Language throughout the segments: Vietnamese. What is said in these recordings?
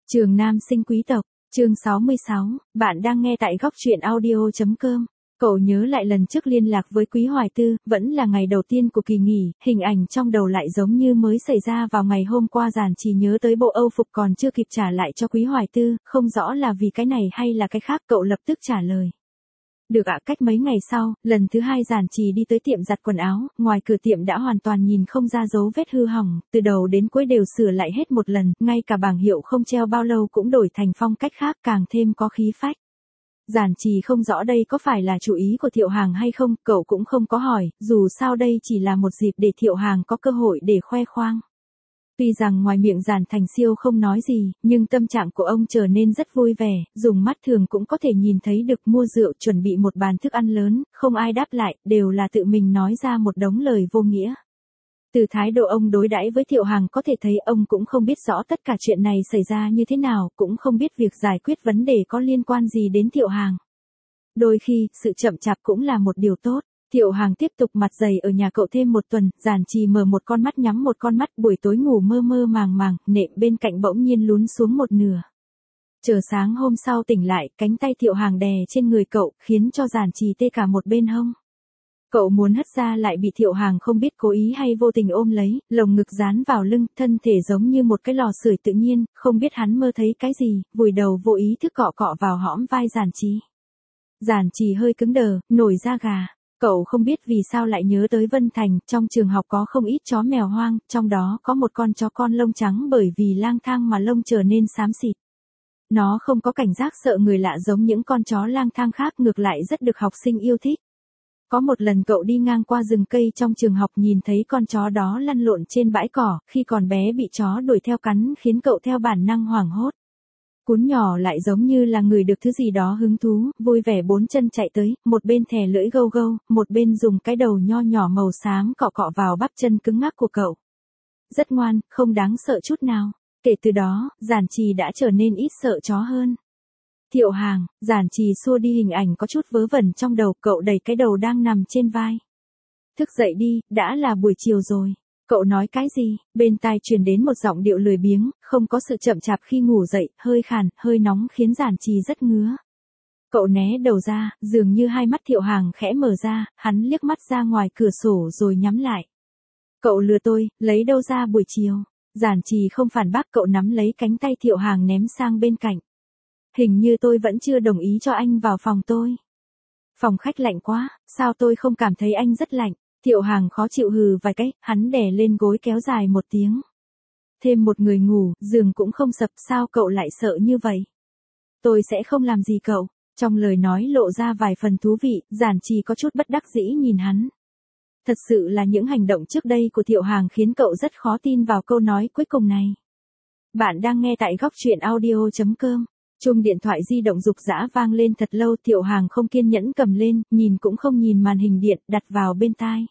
Trường Nam sinh quý tộc, chương 66, bạn đang nghe tại góc truyện audio.com. Cậu nhớ lại lần trước liên lạc với Quý Hoài Tư, vẫn là ngày đầu tiên của kỳ nghỉ, hình ảnh trong đầu lại giống như mới xảy ra vào ngày hôm qua. Giản Trì nhớ tới bộ âu phục còn chưa kịp trả lại cho Quý Hoài Tư, không rõ là vì cái này hay là cái khác, cậu lập tức trả lời. Được ạ. Cách mấy ngày sau, lần thứ hai Giản Trì đi tới tiệm giặt quần áo, ngoài cửa tiệm đã hoàn toàn nhìn không ra dấu vết hư hỏng, từ đầu đến cuối đều sửa lại hết một lần, ngay cả bảng hiệu không treo bao lâu cũng đổi thành phong cách khác, càng thêm có khí phách. Giản Trì không rõ đây có phải là chủ ý của Thiệu Hàng hay không, cậu cũng không có hỏi, dù sao đây chỉ là một dịp để Thiệu Hàng có cơ hội để khoe khoang. Tuy rằng ngoài miệng Giản Thành Siêu không nói gì, nhưng tâm trạng của ông trở nên rất vui vẻ, dùng mắt thường cũng có thể nhìn thấy được. Mua rượu, chuẩn bị một bàn thức ăn lớn, không ai đáp lại, đều là tự mình nói ra một đống lời vô nghĩa. Từ thái độ ông đối đãi với Thiệu Hàng có thể thấy ông cũng không biết rõ tất cả chuyện này xảy ra như thế nào, cũng không biết việc giải quyết vấn đề có liên quan gì đến Thiệu Hàng. Đôi khi, sự chậm chạp cũng là một điều tốt. Thiệu Hàng tiếp tục mặt dày ở nhà cậu thêm một tuần, Giản Trì mở một con mắt nhắm một con mắt, buổi tối ngủ mơ mơ màng màng, nệm bên cạnh bỗng nhiên lún xuống một nửa. Chờ sáng hôm sau tỉnh lại, cánh tay Thiệu Hàng đè trên người cậu, khiến cho Giản Trì tê cả một bên hông. Cậu muốn hất ra lại bị Thiệu Hàng không biết cố ý hay vô tình ôm lấy, lồng ngực dán vào lưng, thân thể giống như một cái lò sưởi tự nhiên, không biết hắn mơ thấy cái gì, vùi đầu vô ý thức cọ cọ vào hõm vai Giản Trì. Giản Trì hơi cứng đờ, nổi da gà. Cậu không biết vì sao lại nhớ tới Vân Thành, trong trường học có không ít chó mèo hoang, trong đó có một con chó con lông trắng bởi vì lang thang mà lông trở nên xám xịt. Nó không có cảnh giác sợ người lạ giống những con chó lang thang khác, ngược lại rất được học sinh yêu thích. Có một lần cậu đi ngang qua rừng cây trong trường học, nhìn thấy con chó đó lăn lộn trên bãi cỏ, khi còn bé bị chó đuổi theo cắn khiến cậu theo bản năng hoảng hốt. Cún nhỏ lại giống như là người được thứ gì đó hứng thú, vui vẻ bốn chân chạy tới, một bên thè lưỡi gâu gâu, một bên dùng cái đầu nho nhỏ màu xám cọ cọ vào bắp chân cứng ngắc của cậu. Rất ngoan, không đáng sợ chút nào. Kể từ đó, Giản Trì đã trở nên ít sợ chó hơn. Thiệu Hàng, Giản Trì xua đi hình ảnh có chút vớ vẩn trong đầu, cậu đẩy cái đầu đang nằm trên vai. Thức dậy đi, đã là buổi chiều rồi. Cậu nói cái gì? Bên tai truyền đến một giọng điệu lười biếng, không có sự chậm chạp khi ngủ dậy, hơi khàn, hơi nóng khiến Giản Trì rất ngứa. Cậu né đầu ra, dường như hai mắt Thiệu Hàng khẽ mở ra, hắn liếc mắt ra ngoài cửa sổ rồi nhắm lại. Cậu lừa tôi, lấy đâu ra buổi chiều? Giản Trì không phản bác, cậu nắm lấy cánh tay Thiệu Hàng ném sang bên cạnh. Hình như tôi vẫn chưa đồng ý cho anh vào phòng tôi. Phòng khách lạnh quá, sao tôi không cảm thấy anh rất lạnh? Thiệu Hàng khó chịu hừ vài cái, hắn đè lên gối kéo dài một tiếng. Thêm một người ngủ, giường cũng không sập, sao cậu lại sợ như vậy? Tôi sẽ không làm gì cậu. Trong lời nói lộ ra vài phần thú vị, Giản Trì có chút bất đắc dĩ nhìn hắn. Thật sự là những hành động trước đây của Thiệu Hàng khiến cậu rất khó tin vào câu nói cuối cùng này. Bạn đang nghe tại góc truyện audio.com. Chuông điện thoại di động rục rã vang lên thật lâu, Thiệu Hàng không kiên nhẫn cầm lên, nhìn cũng không nhìn màn hình điện, đặt vào bên tai.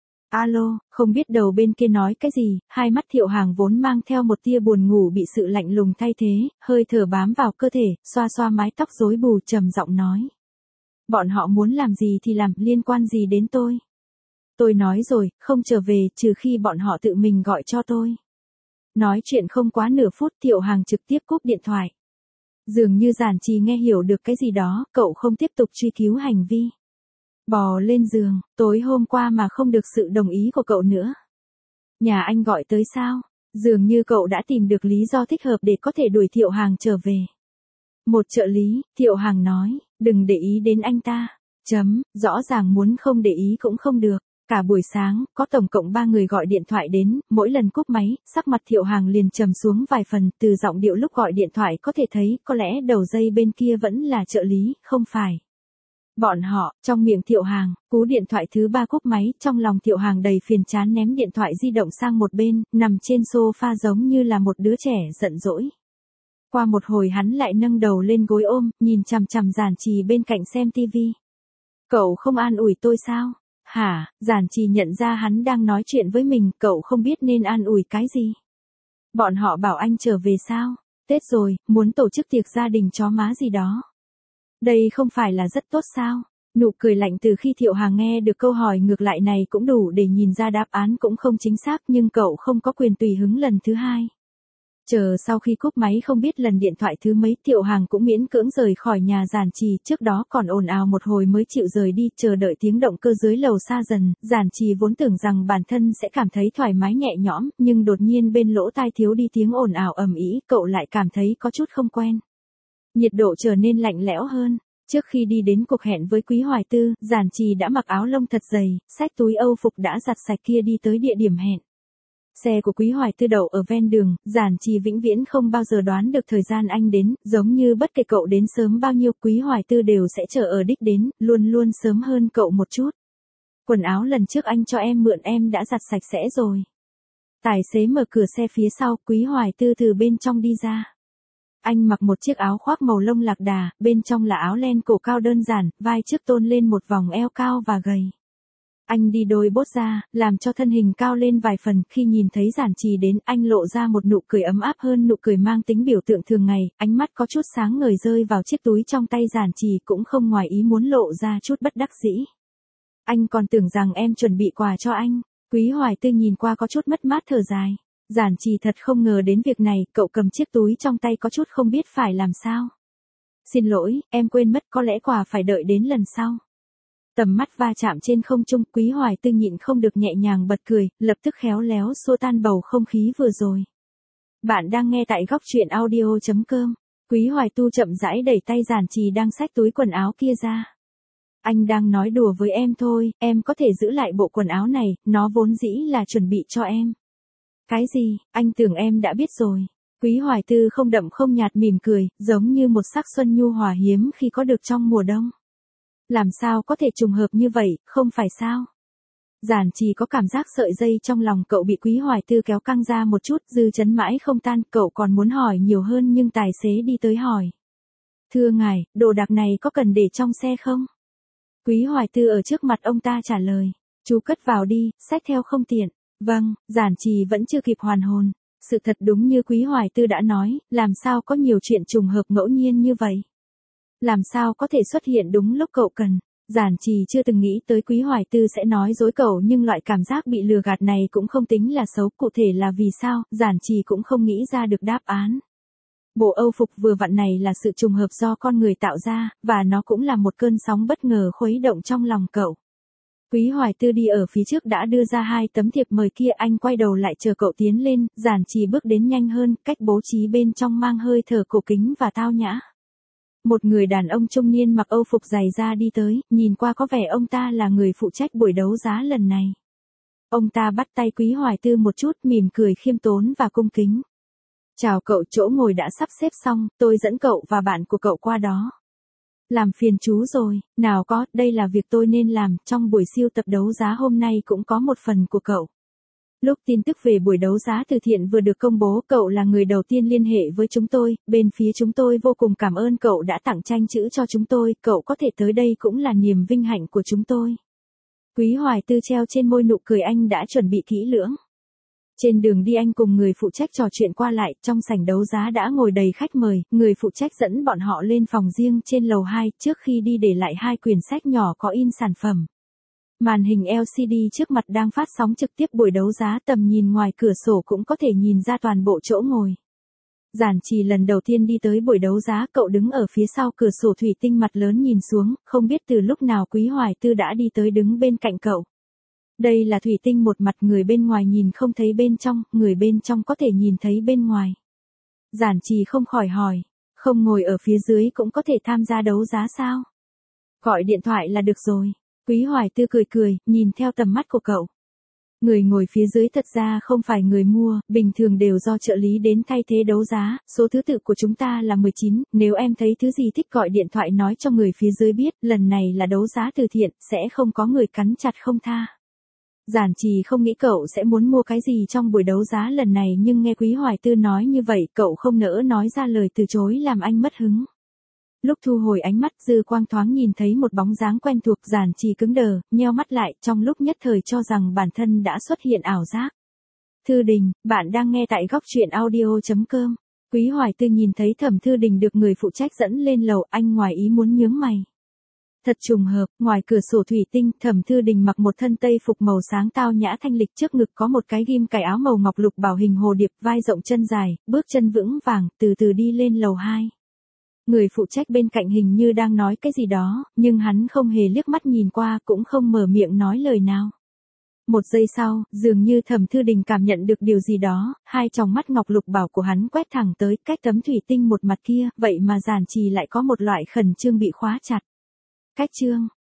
Alo, không biết đầu bên kia nói cái gì, hai mắt Thiệu Hàng vốn mang theo một tia buồn ngủ bị sự lạnh lùng thay thế, hơi thở bám vào cơ thể, xoa xoa mái tóc rối bù, trầm giọng nói. Bọn họ muốn làm gì thì làm, liên quan gì đến tôi? Tôi nói rồi, không trở về, trừ khi bọn họ tự mình gọi cho tôi. Nói chuyện không quá nửa phút, Thiệu Hàng trực tiếp cúp điện thoại. Dường như Giản Trì nghe hiểu được cái gì đó, cậu không tiếp tục truy cứu hành vi. Bò lên giường, tối hôm qua mà không được sự đồng ý của cậu nữa. Nhà anh gọi tới sao? Dường như cậu đã tìm được lý do thích hợp để có thể đuổi Thiệu Hàng trở về. Một trợ lý, Thiệu Hàng nói, đừng để ý đến anh ta. Rõ ràng muốn không để ý cũng không được. Cả buổi sáng, có tổng cộng 3 người gọi điện thoại đến, mỗi lần cúp máy, sắc mặt Thiệu Hàng liền trầm xuống vài phần, từ giọng điệu lúc gọi điện thoại có thể thấy, có lẽ đầu dây bên kia vẫn là trợ lý, không phải. Bọn họ, trong miệng Thiệu Hàng, cú điện thoại thứ 3 cúp máy, trong lòng Thiệu Hàng đầy phiền chán ném điện thoại di động sang một bên, nằm trên sofa giống như là một đứa trẻ giận dỗi. Qua một hồi hắn lại nâng đầu lên gối ôm, nhìn chằm chằm Giản Trì bên cạnh xem tivi. Cậu không an ủi tôi sao? Hả? Giản Trì nhận ra hắn đang nói chuyện với mình, cậu không biết nên an ủi cái gì. Bọn họ bảo anh trở về sao? Tết rồi, muốn tổ chức tiệc gia đình chó má gì đó. Đây không phải là rất tốt sao? Nụ cười lạnh từ khi Thiệu Hàng nghe được câu hỏi ngược lại này cũng đủ để nhìn ra đáp án cũng không chính xác, nhưng cậu không có quyền tùy hứng lần thứ hai. Chờ sau khi cúp máy không biết lần điện thoại thứ mấy Thiệu Hàng cũng miễn cưỡng rời khỏi nhà Giản Trì, trước đó còn ồn ào một hồi mới chịu rời đi, chờ đợi tiếng động cơ dưới lầu xa dần, Giản Trì vốn tưởng rằng bản thân sẽ cảm thấy thoải mái nhẹ nhõm, nhưng đột nhiên bên lỗ tai thiếu đi tiếng ồn ào ầm ĩ, cậu lại cảm thấy có chút không quen. Nhiệt độ trở nên lạnh lẽo hơn. Trước khi đi đến cuộc hẹn với Quý Hoài Tư, Giản Trì đã mặc áo lông thật dày, xách túi Âu phục đã giặt sạch kia đi tới địa điểm hẹn. Xe của Quý Hoài Tư đậu ở ven đường, Giản Trì vĩnh viễn không bao giờ đoán được thời gian anh đến, giống như bất kể cậu đến sớm bao nhiêu, Quý Hoài Tư đều sẽ chờ ở đích đến, luôn luôn sớm hơn cậu một chút. Quần áo lần trước anh cho em mượn em đã giặt sạch sẽ rồi. Tài xế mở cửa xe phía sau, Quý Hoài Tư từ bên trong đi ra. Anh mặc một chiếc áo khoác màu lông lạc đà, bên trong là áo len cổ cao đơn giản, vai trước tôn lên một vòng eo cao và gầy. Anh đi đôi bốt ra, làm cho thân hình cao lên vài phần, khi nhìn thấy Giản Trì đến, anh lộ ra một nụ cười ấm áp hơn nụ cười mang tính biểu tượng thường ngày, ánh mắt có chút sáng ngời rơi vào chiếc túi trong tay Giản Trì cũng không ngoài ý muốn lộ ra chút bất đắc dĩ. Anh còn tưởng rằng em chuẩn bị quà cho anh. Quý Hoài Tư nhìn qua có chút mất mát thở dài. Giản Trì thật không ngờ đến việc này, cậu cầm chiếc túi trong tay có chút không biết phải làm sao. Xin lỗi, em quên mất, có lẽ quà phải đợi đến lần sau. Tầm mắt va chạm trên không trung, Quý Hoài Tư nhịn không được nhẹ nhàng bật cười, lập tức khéo léo xua tan bầu không khí vừa rồi. Bạn đang nghe tại góc truyện audio.com. Quý Hoài Tu chậm rãi đẩy tay Giản Trì đang xách túi quần áo kia ra. Anh đang nói đùa với em thôi, em có thể giữ lại bộ quần áo này, nó vốn dĩ là chuẩn bị cho em. Cái gì, anh tưởng em đã biết rồi. Quý Hoài Tư không đậm không nhạt mỉm cười, giống như một sắc xuân nhu hòa hiếm khi có được trong mùa đông. Làm sao có thể trùng hợp như vậy, không phải sao? Giản Trì có cảm giác sợi dây trong lòng cậu bị Quý Hoài Tư kéo căng ra một chút, dư chấn mãi không tan, cậu còn muốn hỏi nhiều hơn nhưng tài xế đi tới hỏi. Thưa ngài, đồ đạc này có cần để trong xe không? Quý Hoài Tư ở trước mặt ông ta trả lời. Chú cất vào đi, xách theo không tiện. Vâng, Giản Trì vẫn chưa kịp hoàn hồn. Sự thật đúng như Quý Hoài Tư đã nói, làm sao có nhiều chuyện trùng hợp ngẫu nhiên như vậy? Làm sao có thể xuất hiện đúng lúc cậu cần? Giản Trì chưa từng nghĩ tới Quý Hoài Tư sẽ nói dối cậu, nhưng loại cảm giác bị lừa gạt này cũng không tính là xấu, cụ thể là vì sao, Giản Trì cũng không nghĩ ra được đáp án. Bộ Âu phục vừa vặn này là sự trùng hợp do con người tạo ra, và nó cũng là một cơn sóng bất ngờ khuấy động trong lòng cậu. Quý Hoài Tư đi ở phía trước đã đưa ra 2 tấm thiệp mời kia, anh quay đầu lại chờ cậu tiến lên, Giản Trì bước đến nhanh hơn, cách bố trí bên trong mang hơi thở cổ kính và tao nhã. Một người đàn ông trung niên mặc Âu phục dày da đi tới, nhìn qua có vẻ ông ta là người phụ trách buổi đấu giá lần này. Ông ta bắt tay Quý Hoài Tư một chút, mỉm cười khiêm tốn và cung kính. Chào cậu, chỗ ngồi đã sắp xếp xong, tôi dẫn cậu và bạn của cậu qua đó. Làm phiền chú rồi, nào có, đây là việc tôi nên làm, trong buổi siêu tập đấu giá hôm nay cũng có một phần của cậu. Lúc tin tức về buổi đấu giá từ thiện vừa được công bố, cậu là người đầu tiên liên hệ với chúng tôi, bên phía chúng tôi vô cùng cảm ơn cậu đã tặng tranh chữ cho chúng tôi, cậu có thể tới đây cũng là niềm vinh hạnh của chúng tôi. Quý Hoài Tư treo trên môi nụ cười anh đã chuẩn bị kỹ lưỡng. Trên đường đi anh cùng người phụ trách trò chuyện qua lại, trong sảnh đấu giá đã ngồi đầy khách mời, người phụ trách dẫn bọn họ lên phòng riêng trên lầu 2, trước khi đi để lại 2 quyển sách nhỏ có in sản phẩm. Màn hình LCD trước mặt đang phát sóng trực tiếp buổi đấu giá, tầm nhìn ngoài cửa sổ cũng có thể nhìn ra toàn bộ chỗ ngồi. Giản Trì lần đầu tiên đi tới buổi đấu giá, cậu đứng ở phía sau cửa sổ thủy tinh mặt lớn nhìn xuống, không biết từ lúc nào Quý Hoài Tư đã đi tới đứng bên cạnh cậu. Đây là thủy tinh một mặt, người bên ngoài nhìn không thấy bên trong, người bên trong có thể nhìn thấy bên ngoài. Giản Trì không khỏi hỏi, không ngồi ở phía dưới cũng có thể tham gia đấu giá sao? Gọi điện thoại là được rồi. Quý Hoài Tư cười cười, nhìn theo tầm mắt của cậu. Người ngồi phía dưới thật ra không phải người mua, bình thường đều do trợ lý đến thay thế đấu giá, số thứ tự của chúng ta là 19, nếu em thấy thứ gì thích gọi điện thoại nói cho người phía dưới biết, lần này là đấu giá từ thiện, sẽ không có người cắn chặt không tha. Giản Trì không nghĩ cậu sẽ muốn mua cái gì trong buổi đấu giá lần này, nhưng nghe Quý Hoài Tư nói như vậy, cậu không nỡ nói ra lời từ chối làm anh mất hứng. Lúc thu hồi ánh mắt, dư quang thoáng nhìn thấy một bóng dáng quen thuộc, Giản Trì cứng đờ, nheo mắt lại, trong lúc nhất thời cho rằng bản thân đã xuất hiện ảo giác. Thư Đình, bạn đang nghe tại góc truyện audio.com. Quý Hoài Tư nhìn thấy Thẩm Thư Đình được người phụ trách dẫn lên lầu, anh ngoài ý muốn nhướng mày. Thật trùng hợp, ngoài cửa sổ thủy tinh, Thẩm Thư Đình mặc một thân tây phục màu sáng tao nhã thanh lịch, trước ngực có một cái ghim cài áo màu ngọc lục bảo hình hồ điệp, vai rộng chân dài, bước chân vững vàng, từ từ đi lên lầu 2. Người phụ trách bên cạnh hình như đang nói cái gì đó, nhưng hắn không hề liếc mắt nhìn qua, cũng không mở miệng nói lời nào. Một giây sau, dường như Thẩm Thư Đình cảm nhận được điều gì đó, hai tròng mắt ngọc lục bảo của hắn quét thẳng tới cách tấm thủy tinh một mặt kia, vậy mà giản trì lại có một loại khẩn trương bị khóa chặt. Cách chương